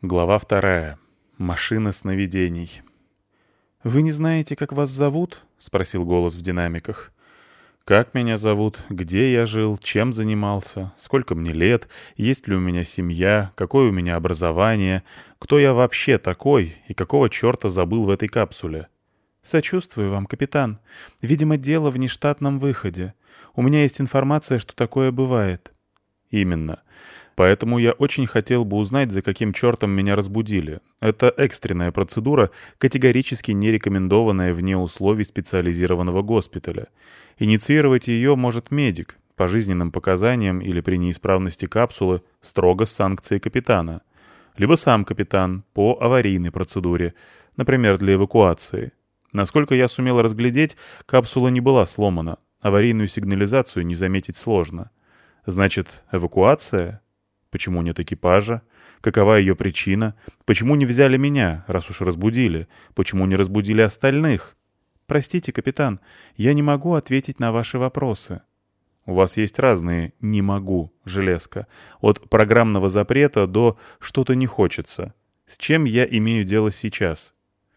Глава 2. Машина сновидений. «Вы не знаете, как вас зовут?» — спросил голос в динамиках. «Как меня зовут? Где я жил? Чем занимался? Сколько мне лет? Есть ли у меня семья? Какое у меня образование? Кто я вообще такой? И какого черта забыл в этой капсуле?» «Сочувствую вам, капитан. Видимо, дело в нештатном выходе. У меня есть информация, что такое бывает». «Именно. Поэтому я очень хотел бы узнать, за каким чертом меня разбудили. Это экстренная процедура, категорически не рекомендованная вне условий специализированного госпиталя. Инициировать ее может медик, по жизненным показаниям или при неисправности капсулы, строго с санкцией капитана. Либо сам капитан, по аварийной процедуре, например, для эвакуации. Насколько я сумел разглядеть, капсула не была сломана. Аварийную сигнализацию не заметить сложно. Значит, эвакуация? Почему нет экипажа? Какова ее причина? Почему не взяли меня, раз уж разбудили? Почему не разбудили остальных? Простите, капитан, я не могу ответить на ваши вопросы. У вас есть разные «не могу», железка. От программного запрета до «что-то не хочется». С чем я имею дело сейчас?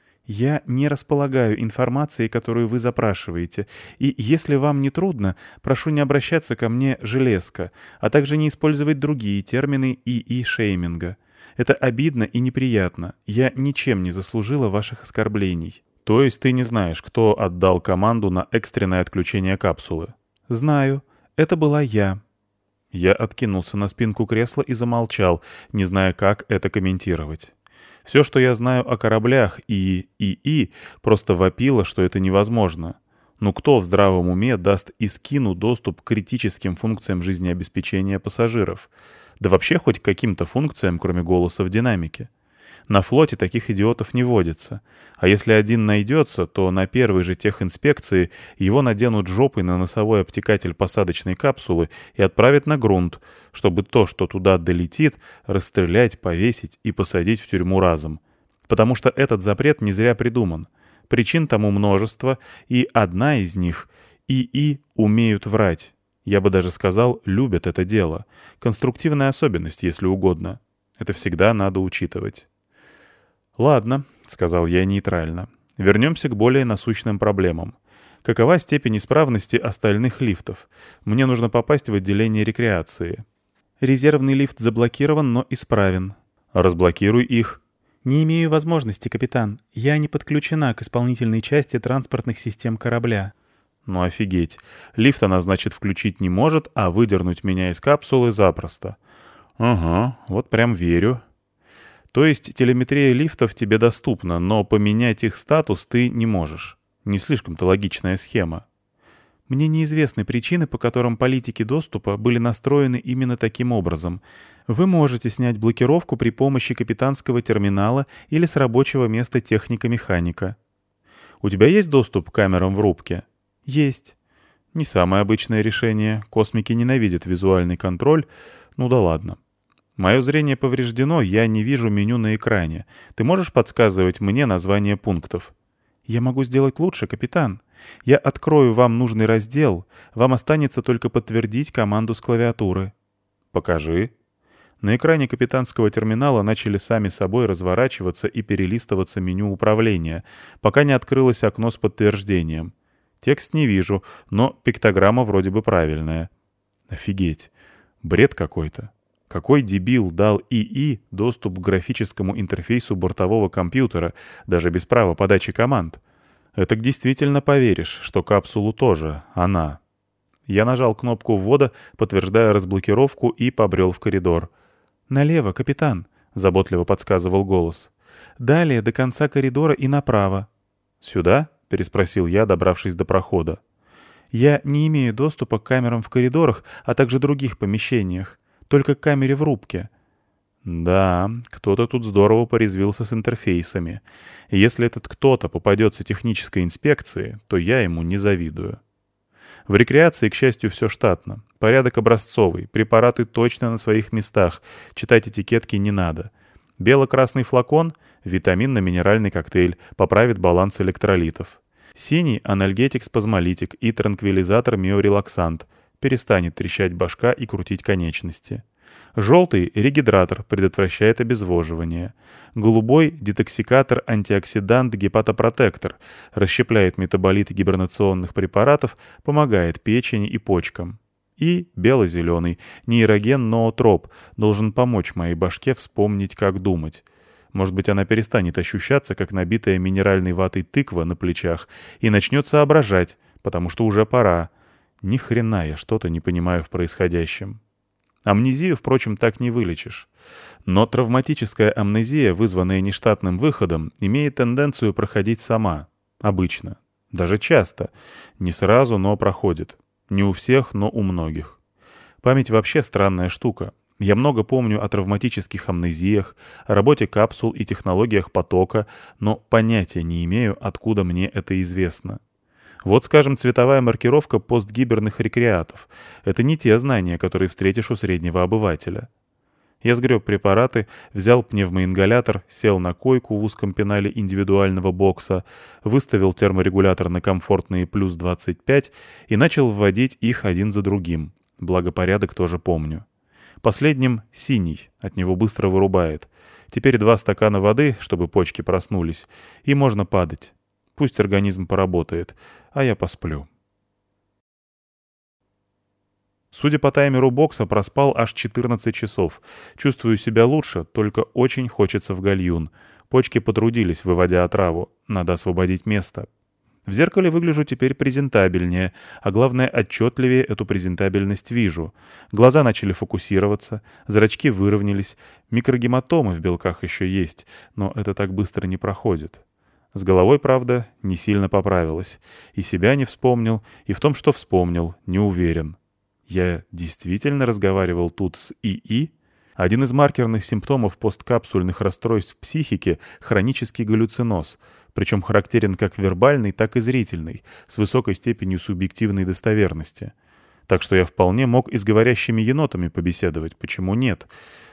Я не располагаю информацией, которую вы запрашиваете, и если вам не трудно, прошу не обращаться ко мне «железка», а также не использовать другие термины ИИ-шейминга. Это обидно и неприятно. Я ничем не заслужила ваших оскорблений. То есть ты не знаешь, кто отдал команду на экстренное отключение капсулы? Знаю. Это была я. Я откинулся на спинку кресла и замолчал, не зная, как это комментировать. Все, что я знаю о кораблях и ИИ, просто вопило, что это невозможно. Ну кто в здравом уме даст Искину доступ к критическим функциям жизнеобеспечения пассажиров? Да вообще хоть к каким-то функциям, кроме голоса в динамике. На флоте таких идиотов не водится. А если один найдется, то на первой же техинспекции его наденут жопой на носовой обтекатель посадочной капсулы и отправят на грунт, чтобы то, что туда долетит, расстрелять, повесить и посадить в тюрьму разом. Потому что этот запрет не зря придуман. Причин тому множество, и одна из них — ИИ умеют врать. Я бы даже сказал, любят это дело. Конструктивная особенность, если угодно. Это всегда надо учитывать. «Ладно», — сказал я нейтрально. «Вернемся к более насущным проблемам. Какова степень исправности остальных лифтов? Мне нужно попасть в отделение рекреации». «Резервный лифт заблокирован, но исправен». «Разблокируй их». «Не имею возможности, капитан. Я не подключена к исполнительной части транспортных систем корабля». «Ну офигеть. Лифт она, значит, включить не может, а выдернуть меня из капсулы запросто». «Ага, вот прям верю». То есть телеметрия лифтов тебе доступна, но поменять их статус ты не можешь. Не слишком-то логичная схема. Мне неизвестны причины, по которым политики доступа были настроены именно таким образом. Вы можете снять блокировку при помощи капитанского терминала или с рабочего места техника-механика. У тебя есть доступ к камерам в рубке? Есть. Не самое обычное решение. Космики ненавидят визуальный контроль. Ну да ладно. Мое зрение повреждено, я не вижу меню на экране. Ты можешь подсказывать мне название пунктов? Я могу сделать лучше, капитан. Я открою вам нужный раздел. Вам останется только подтвердить команду с клавиатуры. Покажи. На экране капитанского терминала начали сами собой разворачиваться и перелистываться меню управления, пока не открылось окно с подтверждением. Текст не вижу, но пиктограмма вроде бы правильная. Офигеть. Бред какой-то. Какой дебил дал ИИ доступ к графическому интерфейсу бортового компьютера, даже без права подачи команд? Этак действительно поверишь, что капсулу тоже она. Я нажал кнопку ввода, подтверждая разблокировку, и побрел в коридор. «Налево, капитан», — заботливо подсказывал голос. «Далее до конца коридора и направо». «Сюда?» — переспросил я, добравшись до прохода. «Я не имею доступа к камерам в коридорах, а также других помещениях. Только к камере в рубке». Да, кто-то тут здорово порезвился с интерфейсами. Если этот кто-то попадется технической инспекции, то я ему не завидую. В рекреации, к счастью, все штатно. Порядок образцовый, препараты точно на своих местах, читать этикетки не надо. Бело-красный флакон — витаминно-минеральный коктейль, поправит баланс электролитов. Синий — анальгетик-спазмолитик и транквилизатор-миорелаксант — перестанет трещать башка и крутить конечности. Желтый — регидратор, предотвращает обезвоживание. Голубой — детоксикатор, антиоксидант, гепатопротектор, расщепляет метаболиты гибернационных препаратов, помогает печени и почкам. И бело-зеленый — нейроген-ноотроп, должен помочь моей башке вспомнить, как думать. Может быть, она перестанет ощущаться, как набитая минеральной ватой тыква на плечах, и начнет соображать, потому что уже пора. Ни хрена я что-то не понимаю в происходящем. Амнезию, впрочем, так не вылечишь. Но травматическая амнезия, вызванная нештатным выходом, имеет тенденцию проходить сама. Обычно. Даже часто. Не сразу, но проходит. Не у всех, но у многих. Память вообще странная штука. Я много помню о травматических амнезиях, о работе капсул и технологиях потока, но понятия не имею, откуда мне это известно. Вот, скажем, цветовая маркировка постгиберных рекреатов. Это не те знания, которые встретишь у среднего обывателя. Я сгреб препараты, взял пневмоингалятор, сел на койку в узком пенале индивидуального бокса, выставил терморегулятор на комфортные плюс 25 и начал вводить их один за другим. Благо порядок тоже помню. Последним — синий, от него быстро вырубает. Теперь 2 стакана воды, чтобы почки проснулись, и можно падать. Пусть организм поработает, а я посплю. Судя по таймеру бокса, проспал аж 14 часов. Чувствую себя лучше, только очень хочется в гальюн. Почки потрудились, выводя отраву. Надо освободить место. В зеркале выгляжу теперь презентабельнее, а главное, отчетливее эту презентабельность вижу. Глаза начали фокусироваться, зрачки выровнялись, микрогематомы в белках еще есть, но это так быстро не проходит. С головой, правда, не сильно поправилась. И себя не вспомнил, и в том, что вспомнил, не уверен. Я действительно разговаривал тут с ИИ? Один из маркерных симптомов посткапсульных расстройств психики — хронический галлюциноз, причем характерен как вербальный, так и зрительный, с высокой степенью субъективной достоверности. Так что я вполне мог и с говорящими енотами побеседовать, почему нет?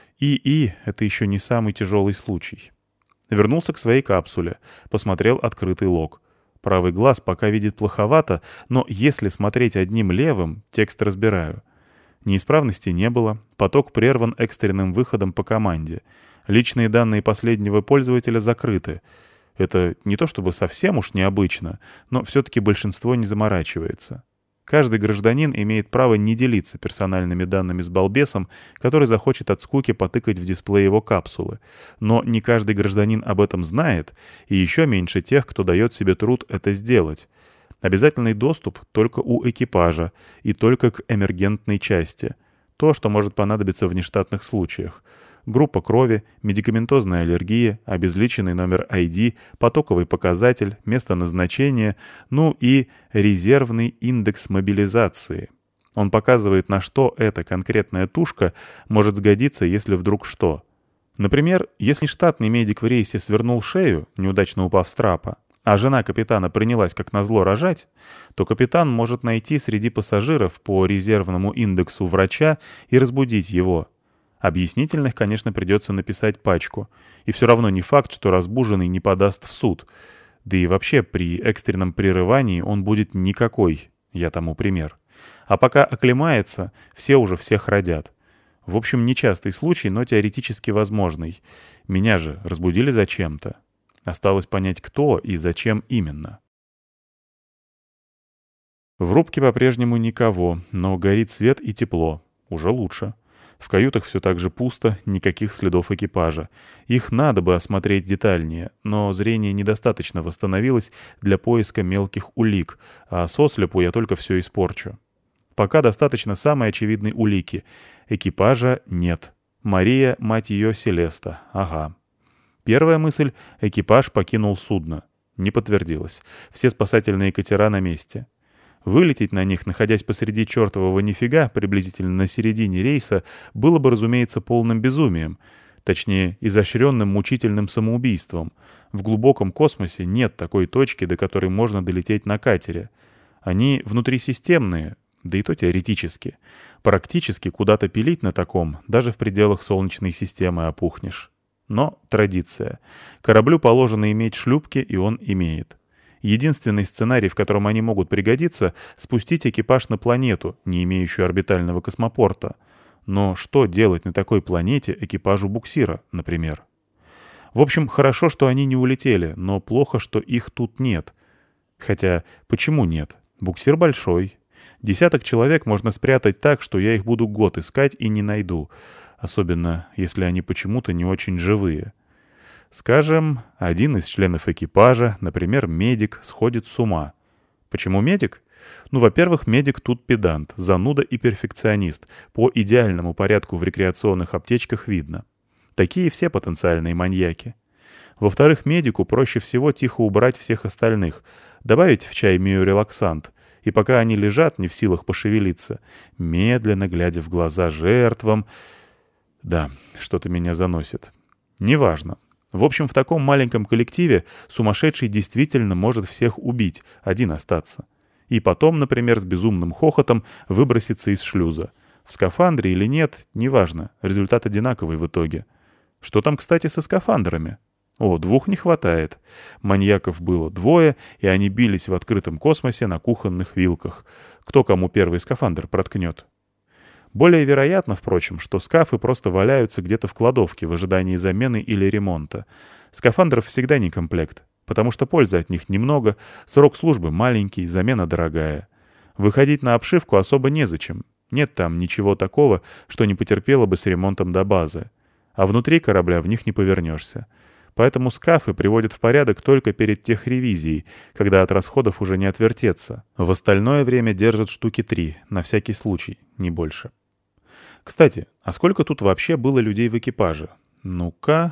ИИ — это еще не самый тяжелый случай. Вернулся к своей капсуле, посмотрел открытый лог. Правый глаз пока видит плоховато, но если смотреть одним левым, текст разбираю. Неисправности не было, поток прерван экстренным выходом по команде. Личные данные последнего пользователя закрыты. Это не то чтобы совсем уж необычно, но все-таки большинство не заморачивается. Каждый гражданин имеет право не делиться персональными данными с балбесом, который захочет от скуки потыкать в дисплей его капсулы. Но не каждый гражданин об этом знает, и еще меньше тех, кто дает себе труд это сделать. Обязательный доступ только у экипажа и только к эмергентной части. То, что может понадобиться в нештатных случаях. Группа крови, медикаментозная аллергия, обезличенный номер ID, потоковый показатель, место назначения, ну и резервный индекс мобилизации. Он показывает, на что эта конкретная тушка может сгодиться, если вдруг что. Например, если штатный медик в рейсе свернул шею, неудачно упав с трапа, а жена капитана принялась как назло рожать, то капитан может найти среди пассажиров по резервному индексу врача и разбудить его. Объяснительных, конечно, придется написать пачку. И все равно не факт, что разбуженный не подаст в суд. Да и вообще при экстренном прерывании он будет никакой, я тому пример. А пока оклемается, все уже всех родят. В общем, нечастый случай, но теоретически возможный. Меня же разбудили зачем-то. Осталось понять, кто и зачем именно. В рубке по-прежнему никого, но горит свет и тепло. Уже лучше. В каютах все так же пусто, никаких следов экипажа. Их надо бы осмотреть детальнее, но зрение недостаточно восстановилось для поиска мелких улик, а сослепу я только все испорчу. Пока достаточно самой очевидной улики. Экипажа нет. Мария, мать ее, Селеста. Ага. Первая мысль — экипаж покинул судно. Не подтвердилось. Все спасательные катера на месте. Вылететь на них, находясь посреди чертового нифига, приблизительно на середине рейса, было бы, разумеется, полным безумием. Точнее, изощренным мучительным самоубийством. В глубоком космосе нет такой точки, до которой можно долететь на катере. Они внутрисистемные, да и то теоретически. Практически куда-то пилить на таком, даже в пределах Солнечной системы опухнешь. Но традиция. Кораблю положено иметь шлюпки, и он имеет. Единственный сценарий, в котором они могут пригодиться — спустить экипаж на планету, не имеющую орбитального космопорта. Но что делать на такой планете экипажу буксира, например? В общем, хорошо, что они не улетели, но плохо, что их тут нет. Хотя, почему нет? Буксир большой. 10 человек можно спрятать так, что я их буду год искать и не найду. Особенно, если они почему-то не очень живые. Скажем, один из членов экипажа, например, медик, сходит с ума. Почему медик? Ну, во-первых, медик тут педант, зануда и перфекционист. По идеальному порядку в рекреационных аптечках видно. Такие все потенциальные маньяки. Во-вторых, медику проще всего тихо убрать всех остальных, добавить в чай миорелаксант, и пока они лежат, не в силах пошевелиться, медленно глядя в глаза жертвам... Да, что-то меня заносит. Неважно. В общем, в таком маленьком коллективе сумасшедший действительно может всех убить, один остаться. И потом, например, с безумным хохотом выброситься из шлюза. В скафандре или нет, неважно, результат одинаковый в итоге. Что там, кстати, со скафандрами? О, 2 не хватает. Маньяков было 2, и они бились в открытом космосе на кухонных вилках. Кто кому первый скафандр проткнет? Более вероятно, впрочем, что скафы просто валяются где-то в кладовке в ожидании замены или ремонта. Скафандров всегда не комплект, потому что пользы от них немного, срок службы маленький, замена дорогая. Выходить на обшивку особо незачем. Нет там ничего такого, что не потерпело бы с ремонтом до базы. А внутри корабля в них не повернешься. Поэтому скафы приводят в порядок только перед техревизией, когда от расходов уже не отвертеться. В остальное время держат штуки 3, на всякий случай, не больше. Кстати, а сколько тут вообще было людей в экипаже? Ну-ка...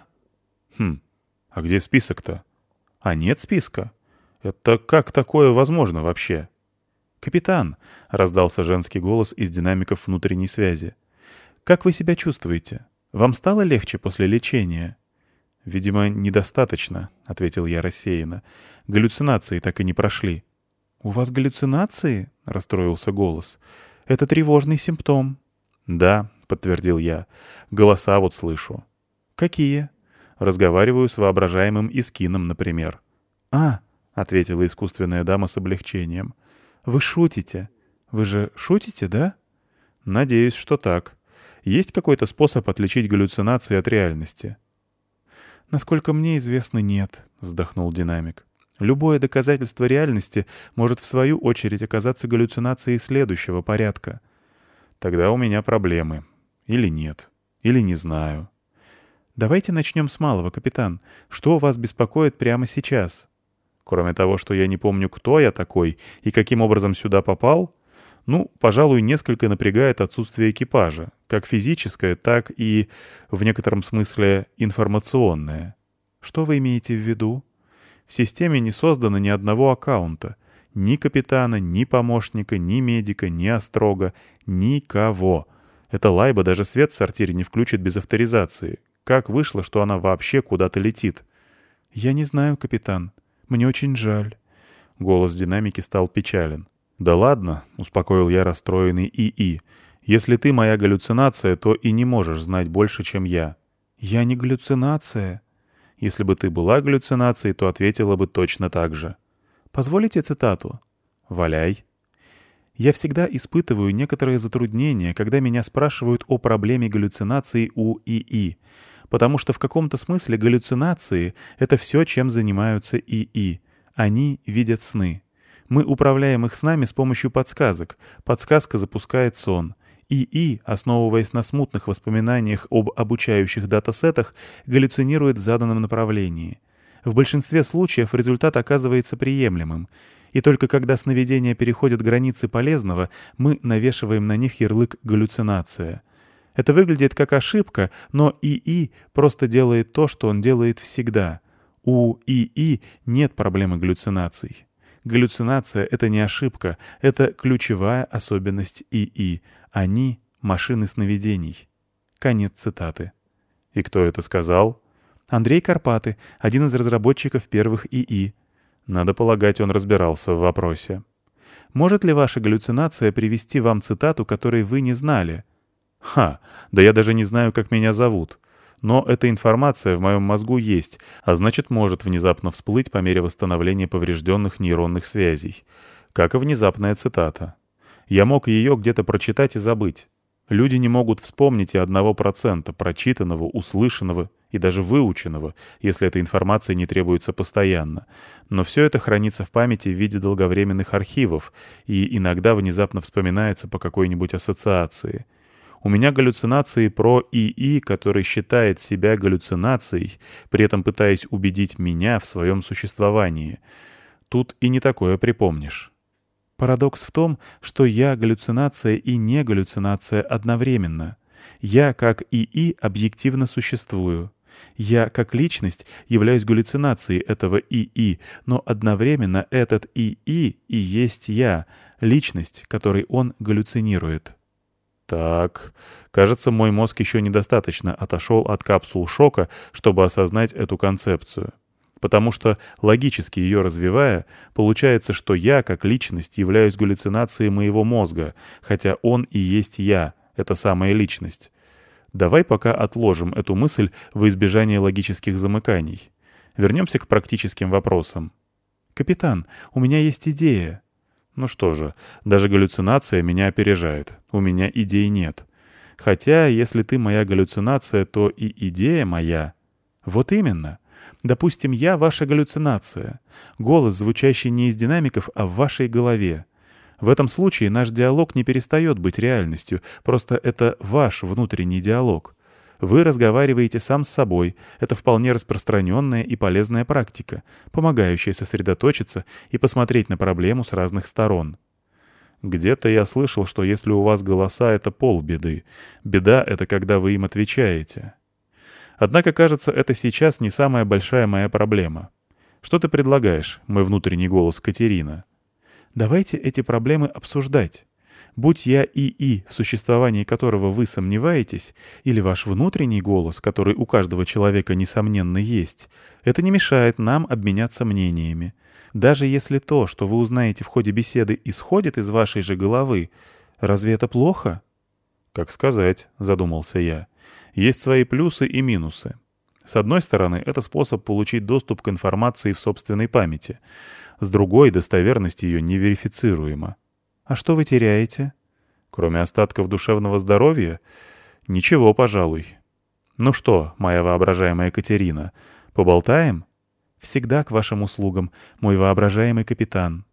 А где список-то? А нет списка? Это как такое возможно вообще? «Капитан», — раздался женский голос из динамиков внутренней связи, — «как вы себя чувствуете? Вам стало легче после лечения?» «Видимо, недостаточно», — ответил я рассеянно. «Галлюцинации так и не прошли». «У вас галлюцинации?» — расстроился голос. «Это тревожный симптом». «Да», — подтвердил я. «Голоса вот слышу». «Какие?» «Разговариваю с воображаемым Искином, например». «А», — ответила искусственная дама с облегчением. «Вы шутите. Вы же шутите, да?» «Надеюсь, что так. Есть какой-то способ отличить галлюцинации от реальности?» «Насколько мне известно, нет», — вздохнул динамик. «Любое доказательство реальности может в свою очередь оказаться галлюцинацией следующего порядка». «Тогда у меня проблемы. Или нет. Или не знаю». «Давайте начнем с малого, капитан. Что вас беспокоит прямо сейчас?» «Кроме того, что я не помню, кто я такой и каким образом сюда попал, ну, пожалуй, несколько напрягает отсутствие экипажа, как физическое, так и, в некотором смысле, информационное». «Что вы имеете в виду?» «В системе не создано ни одного аккаунта. Ни капитана, ни помощника, ни медика, ни астрога. Никого. Эта лайба даже свет в сортире не включит без авторизации. Как вышло, что она вообще куда-то летит?» «Я не знаю, капитан. Мне очень жаль». Голос в динамике стал печален. «Да ладно», — успокоил я расстроенный ИИ. «Если ты моя галлюцинация, то и не можешь знать больше, чем я». «Я не галлюцинация». «Если бы ты была галлюцинацией, то ответила бы точно так же». «Позволите цитату?» «Валяй». «Я всегда испытываю некоторые затруднения, когда меня спрашивают о проблеме галлюцинаций у ИИ, потому что в каком-то смысле галлюцинации — это все, чем занимаются ИИ. Они видят сны. Мы управляем их снами с помощью подсказок. Подсказка запускает сон. ИИ, основываясь на смутных воспоминаниях об обучающих датасетах, галлюцинирует в заданном направлении. В большинстве случаев результат оказывается приемлемым. И только когда сновидения переходят границы полезного, мы навешиваем на них ярлык «галлюцинация». Это выглядит как ошибка, но ИИ просто делает то, что он делает всегда. У ИИ нет проблемы галлюцинаций. Галлюцинация — это не ошибка, это ключевая особенность ИИ. Они — машины сновидений. Конец цитаты. И кто это сказал? Андрей Карпаты, один из разработчиков первых ИИ. Надо полагать, он разбирался в вопросе. Может ли ваша галлюцинация привести вам цитату, которой вы не знали? Да я даже не знаю, как меня зовут. Но эта информация в моем мозгу есть, а значит, может внезапно всплыть по мере восстановления поврежденных нейронных связей. Как и внезапная цитата. Я мог ее где-то прочитать и забыть. Люди не могут вспомнить и 1% прочитанного, услышанного и даже выученного, если эта информация не требуется постоянно. Но все это хранится в памяти в виде долговременных архивов и иногда внезапно вспоминается по какой-нибудь ассоциации. У меня галлюцинации про ИИ, который считает себя галлюцинацией, при этом пытаясь убедить меня в своем существовании. Тут и не такое припомнишь. Парадокс в том, что я галлюцинация и не галлюцинация одновременно. Я, как ИИ, объективно существую. Я, как личность, являюсь галлюцинацией этого ИИ, но одновременно этот ИИ и есть я, личность, которой он галлюцинирует. Так, кажется, мой мозг еще недостаточно отошел от капсул шока, чтобы осознать эту концепцию. Потому что, логически ее развивая, получается, что я, как личность, являюсь галлюцинацией моего мозга, хотя он и есть я, эта самая личность. Давай пока отложим эту мысль во избежание логических замыканий. Вернемся к практическим вопросам. «Капитан, у меня есть идея». Ну что же, даже галлюцинация меня опережает. У меня идей нет. Хотя, если ты моя галлюцинация, то и идея моя. Вот именно. Допустим, я ваша галлюцинация. Голос, звучащий не из динамиков, а в вашей голове. В этом случае наш диалог не перестает быть реальностью, просто это ваш внутренний диалог. Вы разговариваете сам с собой. Это вполне распространенная и полезная практика, помогающая сосредоточиться и посмотреть на проблему с разных сторон. Где-то я слышал, что если у вас голоса — это полбеды. Беда — это когда вы им отвечаете. Однако, кажется, это сейчас не самая большая моя проблема. Что ты предлагаешь, мой внутренний голос Катерина? Давайте эти проблемы обсуждать. Будь я ИИ, в существовании которого вы сомневаетесь, или ваш внутренний голос, который у каждого человека, несомненно, есть, это не мешает нам обменяться мнениями. Даже если то, что вы узнаете в ходе беседы, исходит из вашей же головы, разве это плохо? «Как сказать», — задумался я. «Есть свои плюсы и минусы. С одной стороны, это способ получить доступ к информации в собственной памяти. С другой, достоверность ее неверифицируема. А что вы теряете? Кроме остатков душевного здоровья? Ничего, пожалуй. Ну что, моя воображаемая Катерина, поболтаем? Всегда к вашим услугам, мой воображаемый капитан».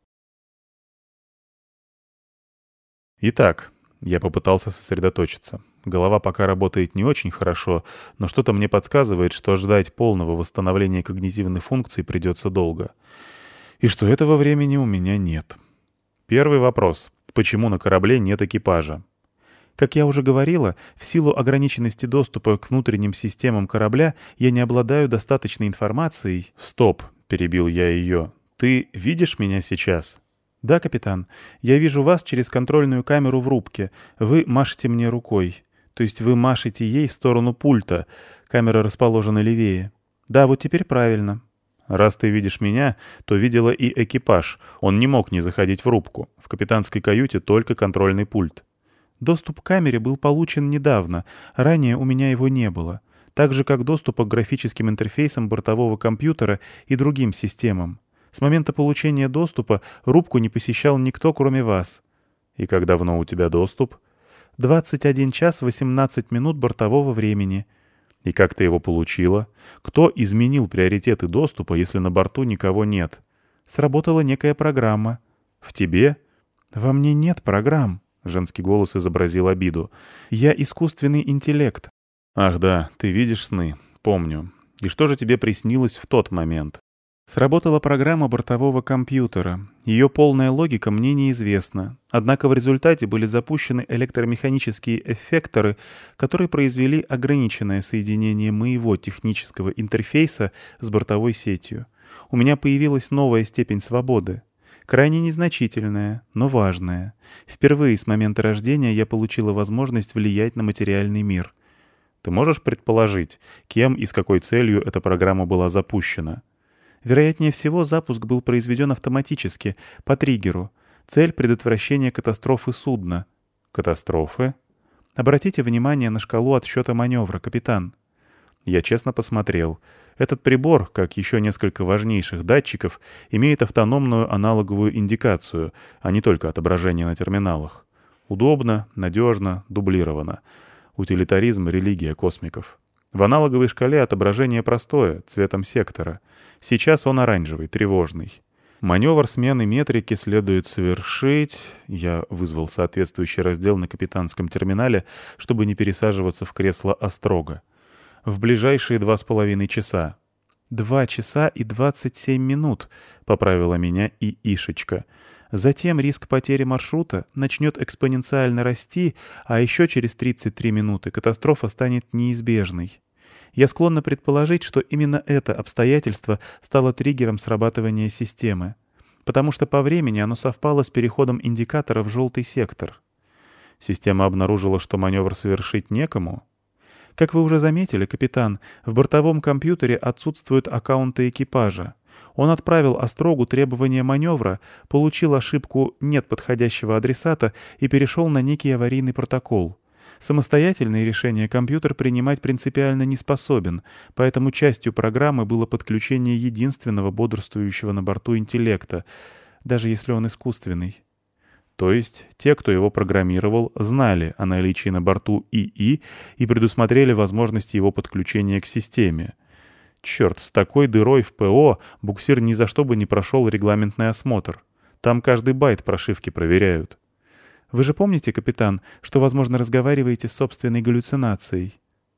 Итак, я попытался сосредоточиться. Голова пока работает не очень хорошо, но что-то мне подсказывает, что ждать полного восстановления когнитивных функций придется долго. И что этого времени у меня нет. Первый вопрос. Почему на корабле нет экипажа? Как я уже говорила, в силу ограниченности доступа к внутренним системам корабля я не обладаю достаточной информацией. «Стоп!» — перебил я ее. «Ты видишь меня сейчас?» «Да, капитан. Я вижу вас через контрольную камеру в рубке. Вы машете мне рукой. То есть вы машете ей в сторону пульта. Камера расположена левее. Да, вот теперь правильно». «Раз ты видишь меня, то видела и экипаж. Он не мог не заходить в рубку. В капитанской каюте только контрольный пульт». «Доступ к камере был получен недавно. Ранее у меня его не было. Так же, как доступа к графическим интерфейсам бортового компьютера и другим системам. С момента получения доступа рубку не посещал никто, кроме вас». «И как давно у тебя доступ?» 21 час 18 минут бортового времени. «И как ты его получила? Кто изменил приоритеты доступа, если на борту никого нет?» «Сработала некая программа». «В тебе?» «Во мне нет программ», — женский голос изобразил обиду. «Я искусственный интеллект». «Ах да, ты видишь сны. Помню. И что же тебе приснилось в тот момент?» Сработала программа бортового компьютера. Ее полная логика мне неизвестна. Однако в результате были запущены электромеханические эффекторы, которые произвели ограниченное соединение моего технического интерфейса с бортовой сетью. У меня появилась новая степень свободы. Крайне незначительная, но важная. Впервые с момента рождения я получила возможность влиять на материальный мир. Ты можешь предположить, кем и с какой целью эта программа была запущена? Вероятнее всего, запуск был произведен автоматически, по триггеру. Цель — предотвращение катастрофы судна. Катастрофы? Обратите внимание на шкалу отсчета маневра, капитан. Я честно посмотрел. Этот прибор, как еще несколько важнейших датчиков, имеет автономную аналоговую индикацию, а не только отображение на терминалах. Удобно, надежно, дублировано. Утилитаризм — религия космиков. В аналоговой шкале отображение простое, цветом сектора. Сейчас он оранжевый, тревожный. Маневр смены метрики следует совершить... Я вызвал соответствующий раздел на капитанском терминале, чтобы не пересаживаться в кресло острого. В ближайшие 2,5 часа. 2 часа и 27 минут, поправила меня и Ишечка. Затем риск потери маршрута начнет экспоненциально расти, а еще через 33 минуты катастрофа станет неизбежной. Я склонна предположить, что именно это обстоятельство стало триггером срабатывания системы, потому что по времени оно совпало с переходом индикатора в желтый сектор. Система обнаружила, что маневр совершить некому. Как вы уже заметили, капитан, в бортовом компьютере отсутствуют аккаунты экипажа. Он отправил Острогу требование маневра, получил ошибку «нет подходящего адресата» и перешел на некий аварийный протокол. Самостоятельные решения компьютер принимать принципиально не способен, поэтому частью программы было подключение единственного бодрствующего на борту интеллекта, даже если он искусственный. То есть те, кто его программировал, знали о наличии на борту ИИ и предусмотрели возможность его подключения к системе. Черт, с такой дырой в ПО буксир ни за что бы не прошел регламентный осмотр. Там каждый байт прошивки проверяют. Вы же помните, капитан, что, возможно, разговариваете с собственной галлюцинацией?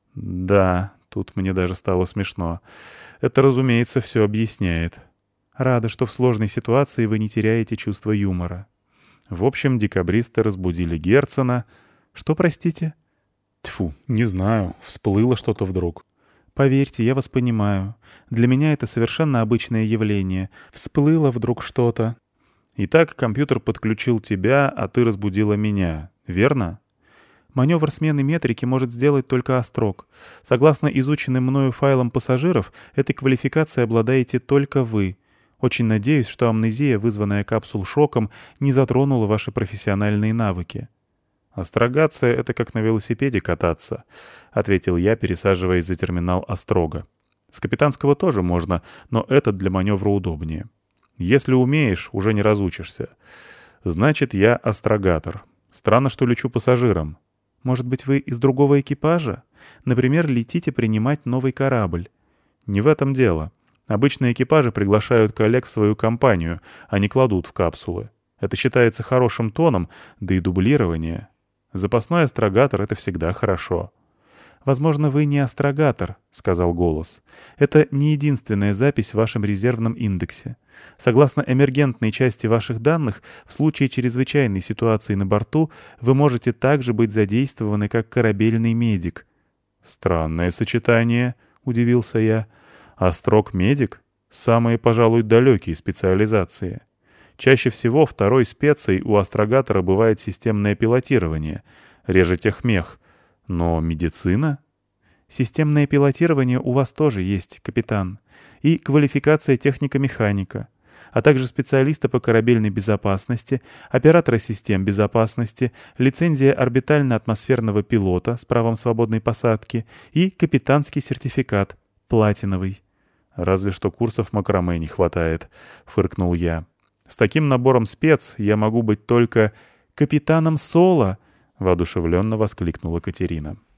Да, тут мне даже стало смешно. Это, разумеется, все объясняет. Рада, что в сложной ситуации вы не теряете чувство юмора. В общем, декабристы разбудили Герцена. Что, простите? Тьфу, не знаю, всплыло что-то вдруг. Поверьте, я вас понимаю. Для меня это совершенно обычное явление. Всплыло вдруг что-то. Итак, компьютер подключил тебя, а ты разбудила меня, верно? Маневр смены метрики может сделать только Острог. Согласно изученным мною файлам пассажиров, этой квалификацией обладаете только вы. Очень надеюсь, что амнезия, вызванная капсул-шоком, не затронула ваши профессиональные навыки. «Астрогация — это как на велосипеде кататься», — ответил я, пересаживаясь за терминал Острога. «С капитанского тоже можно, но этот для маневра удобнее. Если умеешь, уже не разучишься. Значит, я астрогатор. Странно, что лечу пассажиром. Может быть, вы из другого экипажа? Например, летите принимать новый корабль?» «Не в этом дело. Обычно экипажи приглашают коллег в свою компанию, а не кладут в капсулы. Это считается хорошим тоном, да и дублирование. Запасной астрогатор — это всегда хорошо». «Возможно, вы не астрогатор», — сказал голос. «Это не единственная запись в вашем резервном индексе. Согласно эмергентной части ваших данных, в случае чрезвычайной ситуации на борту вы можете также быть задействованы как корабельный медик». «Странное сочетание», — удивился я. «Острог-медик? Самые, пожалуй, далекие специализации. Чаще всего второй спецей у астрогатора бывает системное пилотирование, реже техмех. Но медицина? Системное пилотирование у вас тоже есть, капитан. И квалификация техника-механика, а также специалиста по корабельной безопасности, оператора систем безопасности, лицензия орбитально-атмосферного пилота с правом свободной посадки и капитанский сертификат, платиновый. «Разве что курсов макраме не хватает», — фыркнул я. «С таким набором спец я могу быть только капитаном Соло», — воодушевленно воскликнула Катерина.